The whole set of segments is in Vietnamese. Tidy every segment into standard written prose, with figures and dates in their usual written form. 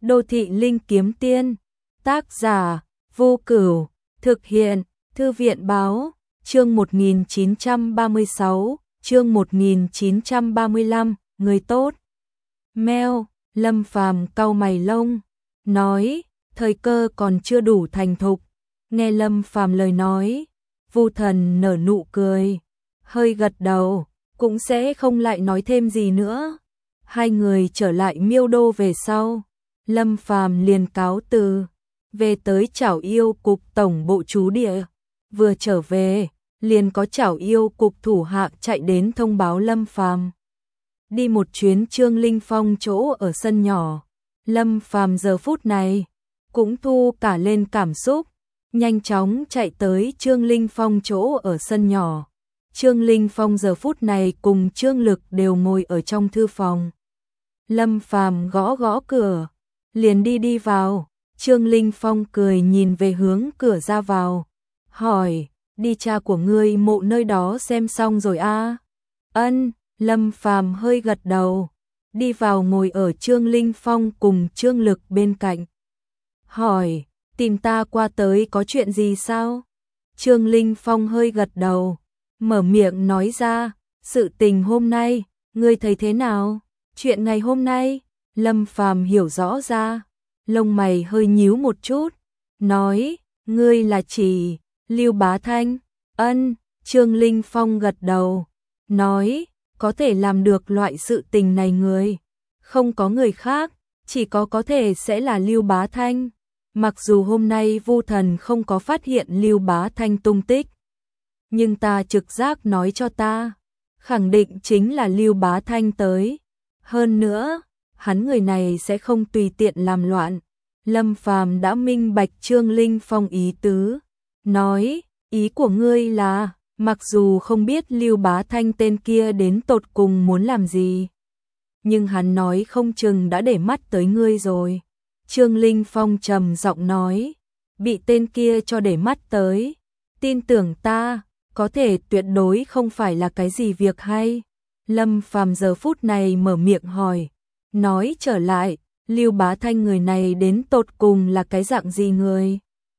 Đô thị linh kiếm tiên, tác giả, Vô Cửu, thực hiện, Thư viện báo, chương 1936, chương 1935, người tốt. Mail, Lâm Phàm cau mày lông, nói, thời cơ còn chưa đủ thành thục. Nghe Lâm Phàm lời nói, Vu Thần nở nụ cười, hơi gật đầu, cũng sẽ không lại nói thêm gì nữa. Hai người trở lại Miêu Đô về sau, Lâm Phàm liền cáo từ, về tới Trảo Yêu cục tổng bộ trú địa. Vừa trở về, liền có Trảo Yêu cục thủ hạ chạy đến thông báo Lâm Phàm đi một chuyến Trương Linh Phong chỗ ở sân nhỏ. Lâm Phàm giờ phút này cũng thu cả lên cảm xúc, nhanh chóng chạy tới Trương Linh Phong chỗ ở sân nhỏ. Trương Linh Phong giờ phút này cùng Trương Lực đều ngồi ở trong thư phòng. Lâm Phàm gõ gõ cửa, liền đi vào. Trương Linh Phong cười nhìn về hướng cửa ra vào, hỏi, đi cha của ngươi mộ nơi đó xem xong rồi a? Ân, Lâm Phàm hơi gật đầu, đi vào ngồi ở Trương Linh Phong cùng Trương Lực bên cạnh. Hỏi, tìm ta qua tới có chuyện gì sao? Trương Linh Phong hơi gật đầu, mở miệng nói ra, sự tình hôm nay, ngươi thấy thế nào? Chuyện ngày hôm nay, Lâm Phàm hiểu rõ ra, lông mày hơi nhíu một chút, nói, ngươi là chỉ Lưu Bá Thanh? Ân, Trương Linh Phong gật đầu, nói, có thể làm được loại sự tình này người, không có người khác, chỉ có thể sẽ là Lưu Bá Thanh. Mặc dù hôm nay Vu Thần không có phát hiện Lưu Bá Thanh tung tích, nhưng ta trực giác nói cho ta, khẳng định chính là Lưu Bá Thanh tới. Hơn nữa, hắn người này sẽ không tùy tiện làm loạn. Lâm Phàm đã minh bạch Trương Linh Phong ý tứ, nói, ý của ngươi là, mặc dù không biết Lưu Bá Thanh tên kia đến tột cùng muốn làm gì, nhưng hắn nói không chừng đã để mắt tới ngươi rồi. Trương Linh Phong trầm giọng nói, bị tên kia cho để mắt tới, tin tưởng ta, có thể tuyệt đối không phải là cái gì việc hay. Lâm Phàm giờ phút này mở miệng hỏi, nói trở lại, Lưu Bá Thanh người này đến tột cùng là cái dạng gì người?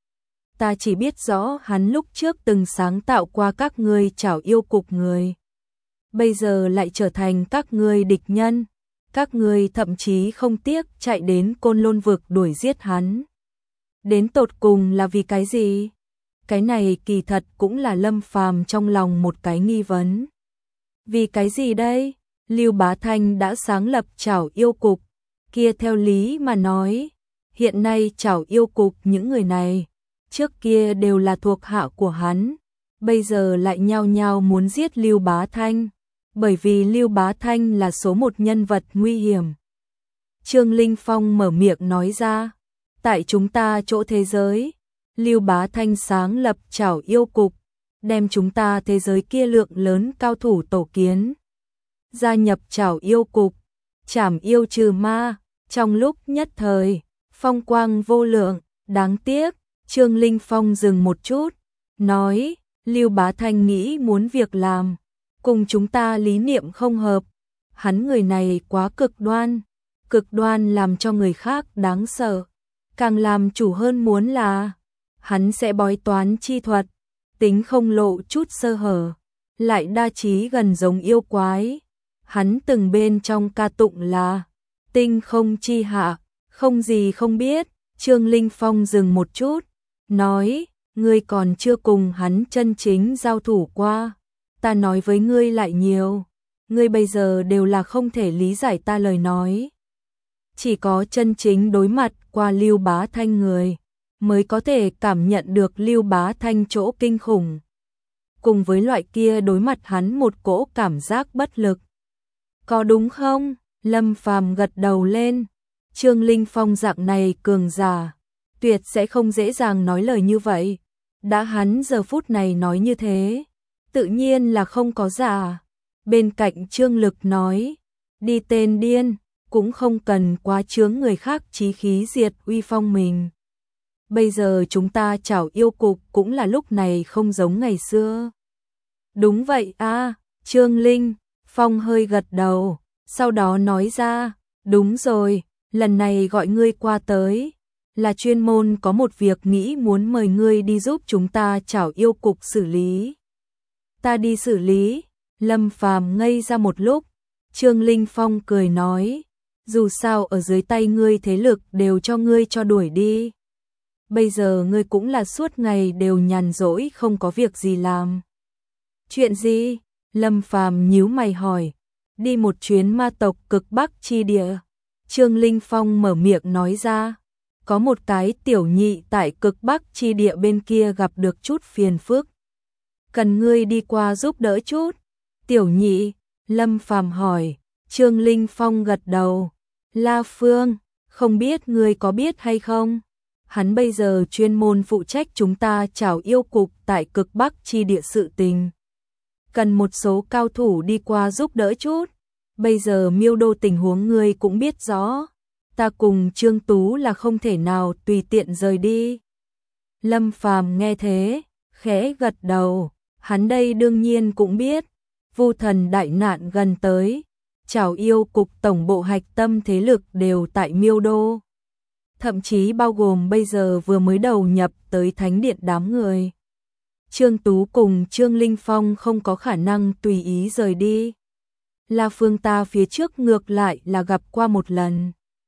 Ta chỉ biết rõ hắn lúc trước từng sáng tạo qua các ngươi Trảo Yêu cục người, bây giờ lại trở thành các ngươi địch nhân. Các ngươi thậm chí không tiếc chạy đến Côn Lôn vực đuổi giết hắn. Đến tột cùng là vì cái gì? Cái này kỳ thật cũng là Lâm Phàm trong lòng một cái nghi vấn. Vì cái gì đây? Lưu Bá Thanh đã sáng lập Trảo Yêu cục, kia theo lý mà nói, hiện nay Trảo Yêu cục những người này, trước kia đều là thuộc hạ của hắn, bây giờ lại nhao nhao muốn giết Lưu Bá Thanh, bởi vì Lưu Bá Thanh là số một nhân vật nguy hiểm. Trương Linh Phong mở miệng nói ra, tại chúng ta chỗ thế giới, Lưu Bá Thanh sáng lập Trảo Yêu cục, đem chúng ta thế giới kia lượng lớn cao thủ tổ kiến, gia nhập Trảo Yêu cục, trảm yêu trừ ma, trong lúc nhất thời, phong quang vô lượng. Đáng tiếc, Trương Linh Phong dừng một chút, nói, Lưu Bá Thanh nghĩ muốn việc làm, cùng chúng ta lý niệm không hợp, hắn người này quá cực đoan làm cho người khác đáng sợ, càng làm chủ hơn muốn là, hắn sẽ bói toán chi thuật, tính không lộ chút sơ hở, lại đa trí gần giống yêu quái. Hắn từng bên trong ca tụng là, tinh không chi hạ, không gì không biết. Trương Linh Phong dừng một chút, nói, ngươi còn chưa cùng hắn chân chính giao thủ qua, ta nói với ngươi lại nhiều, ngươi bây giờ đều là không thể lý giải ta lời nói. Chỉ có chân chính đối mặt qua Lưu Bá Thanh người, mới có thể cảm nhận được Lưu Bá Thanh chỗ kinh khủng. Cùng với loại kia đối mặt hắn một cỗ cảm giác bất lực. Có đúng không? Lâm Phàm gật đầu lên. Trương Linh Phong dạng này cường giả, tuyệt sẽ không dễ dàng nói lời như vậy. Đã hắn giờ phút này nói như thế, tự nhiên là không có giả. Bên cạnh Trương Lực nói, đi tên điên, cũng không cần quá chướng người khác chí khí diệt uy phong mình. Bây giờ chúng ta Trảo Yêu cục cũng là lúc này không giống ngày xưa. Đúng vậy a, Trương Linh Phong hơi gật đầu, sau đó nói ra, đúng rồi, lần này gọi ngươi qua tới, là chuyên môn có một việc nghĩ muốn mời ngươi đi giúp chúng ta chảo yêu cục xử lý. Ta đi xử lý, Lâm Phàm ngây ra một lúc, Trương Linh Phong cười nói, dù sao ở dưới tay ngươi thế lực đều cho ngươi cho đuổi đi. Bây giờ ngươi cũng là suốt ngày đều nhàn rỗi không có việc gì làm. Chuyện gì? Lâm Phàm nhíu mày hỏi. Đi một chuyến ma tộc cực Bắc chi địa. Trương Linh Phong mở miệng nói ra. Có một cái tiểu nhị tại cực Bắc chi địa bên kia gặp được chút phiền phức. Cần ngươi đi qua giúp đỡ chút. Tiểu nhị, Lâm Phàm hỏi. Trương Linh Phong gật đầu. La Phương, không biết ngươi có biết hay không? Hắn bây giờ chuyên môn phụ trách chúng ta chảo yêu cục tại cực Bắc chi địa sự tình. Cần một số cao thủ đi qua giúp đỡ chút. Bây giờ Miêu Đô tình huống ngươi cũng biết rõ. Ta cùng Trương Tú là không thể nào tùy tiện rời đi. Lâm Phàm nghe thế, khẽ gật đầu. Hắn đây đương nhiên cũng biết. Vu thần đại nạn gần tới. Chảo yêu cục tổng bộ hạch tâm thế lực đều tại Miêu Đô. Thậm chí bao gồm bây giờ vừa mới đầu nhập tới thánh điện đám người. Trương Tú cùng Trương Linh Phong không có khả năng tùy ý rời đi. La Phương ta phía trước ngược lại là gặp qua một lần.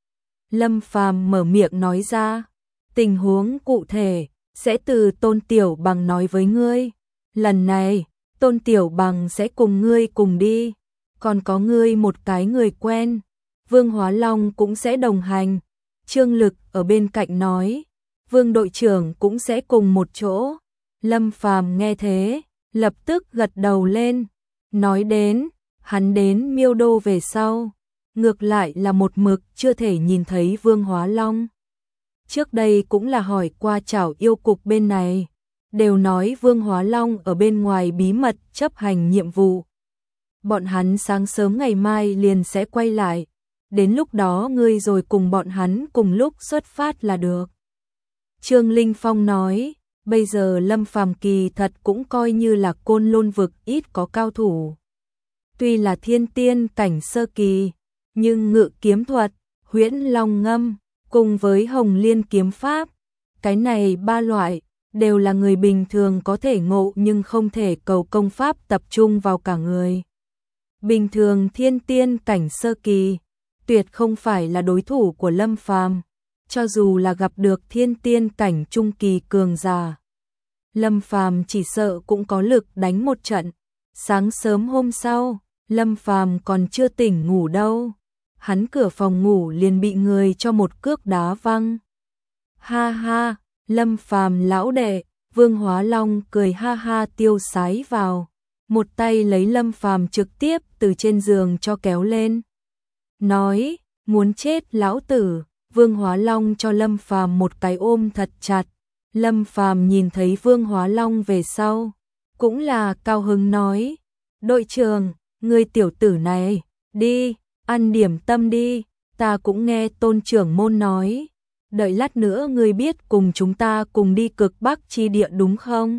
Lâm Phàm mở miệng nói ra, tình huống cụ thể sẽ từ Tôn Tiểu Bằng nói với ngươi. Lần này, Tôn Tiểu Bằng sẽ cùng ngươi cùng đi. Còn có ngươi một cái người quen, Vương Hóa Long cũng sẽ đồng hành. Trương Lực ở bên cạnh nói, Vương đội trưởng cũng sẽ cùng một chỗ. Lâm Phàm nghe thế, lập tức gật đầu lên, nói đến, hắn đến Miêu Đô về sau, ngược lại là một mực chưa thể nhìn thấy Vương Hóa Long. Trước đây cũng là hỏi qua chảo yêu cục bên này, đều nói Vương Hóa Long ở bên ngoài bí mật chấp hành nhiệm vụ. Bọn hắn sáng sớm ngày mai liền sẽ quay lại, đến lúc đó ngươi rồi cùng bọn hắn cùng lúc xuất phát là được. Trương Linh Phong nói, bây giờ Lâm Phàm kỳ thật cũng coi như là Côn Lôn vực ít có cao thủ. Tuy là thiên tiên cảnh sơ kỳ, nhưng ngự kiếm thuật, huyễn long ngâm, cùng với hồng liên kiếm pháp, cái này ba loại, đều là người bình thường có thể ngộ nhưng không thể cầu công pháp tập trung vào cả người. Bình thường thiên tiên cảnh sơ kỳ, tuyệt không phải là đối thủ của Lâm Phàm, cho dù là gặp được thiên tiên cảnh trung kỳ cường giả. Lâm Phàm chỉ sợ cũng có lực đánh một trận. Sáng sớm hôm sau, Lâm Phàm còn chưa tỉnh ngủ đâu. Hắn cửa phòng ngủ liền bị người cho một cước đá văng. Ha ha, Lâm Phàm lão đệ, Vương Hóa Long cười ha ha tiêu sái vào. Một tay lấy Lâm Phàm trực tiếp từ trên giường cho kéo lên. Nói, muốn chết lão tử, Vương Hóa Long cho Lâm Phàm một cái ôm thật chặt. Lâm Phàm nhìn thấy Vương Hóa Long về sau, cũng là cao hứng nói, đội trưởng, ngươi tiểu tử này, đi, ăn điểm tâm đi, ta cũng nghe Tôn trưởng môn nói, đợi lát nữa ngươi biết cùng chúng ta cùng đi cực Bắc chi địa đúng không?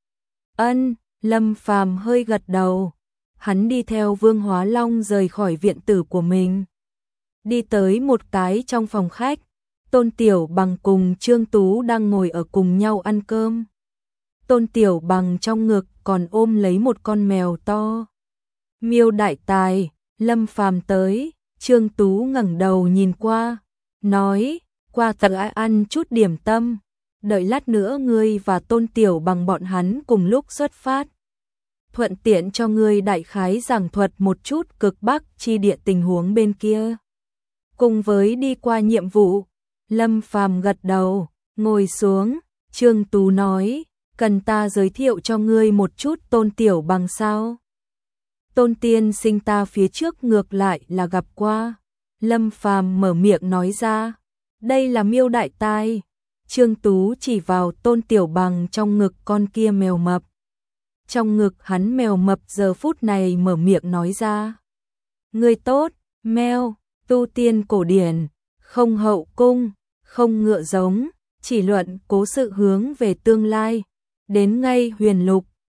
Ân, Lâm Phàm hơi gật đầu, hắn đi theo Vương Hóa Long rời khỏi viện tử của mình. Đi tới một cái trong phòng khách, Tôn Tiểu Bằng cùng Trương Tú đang ngồi ở cùng nhau ăn cơm. Tôn Tiểu Bằng trong ngực còn ôm lấy một con mèo to. Miêu đại tài, Lâm Phàm tới, Trương Tú ngẩng đầu nhìn qua, nói, qua tận ăn chút điểm tâm, đợi lát nữa ngươi và Tôn Tiểu Bằng bọn hắn cùng lúc xuất phát. Thuận tiện cho ngươi đại khái giảng thuật một chút cực Bắc chi địa tình huống bên kia. Cùng với đi qua nhiệm vụ, Lâm Phàm gật đầu, ngồi xuống, Trương Tú nói, cần ta giới thiệu cho ngươi một chút Tôn Tiểu Bằng sao? Tôn tiên sinh ta phía trước ngược lại là gặp qua. Lâm Phàm mở miệng nói ra, đây là Miêu đại tai. Trương Tú chỉ vào Tôn Tiểu Bằng trong ngực con kia mèo mập. Trong ngực hắn mèo mập giờ phút này mở miệng nói ra, ngươi tốt, mèo, tu tiên cổ điển, không hậu cung, không ngựa giống, chỉ luận cố sự hướng về tương lai, đến ngay huyền lục,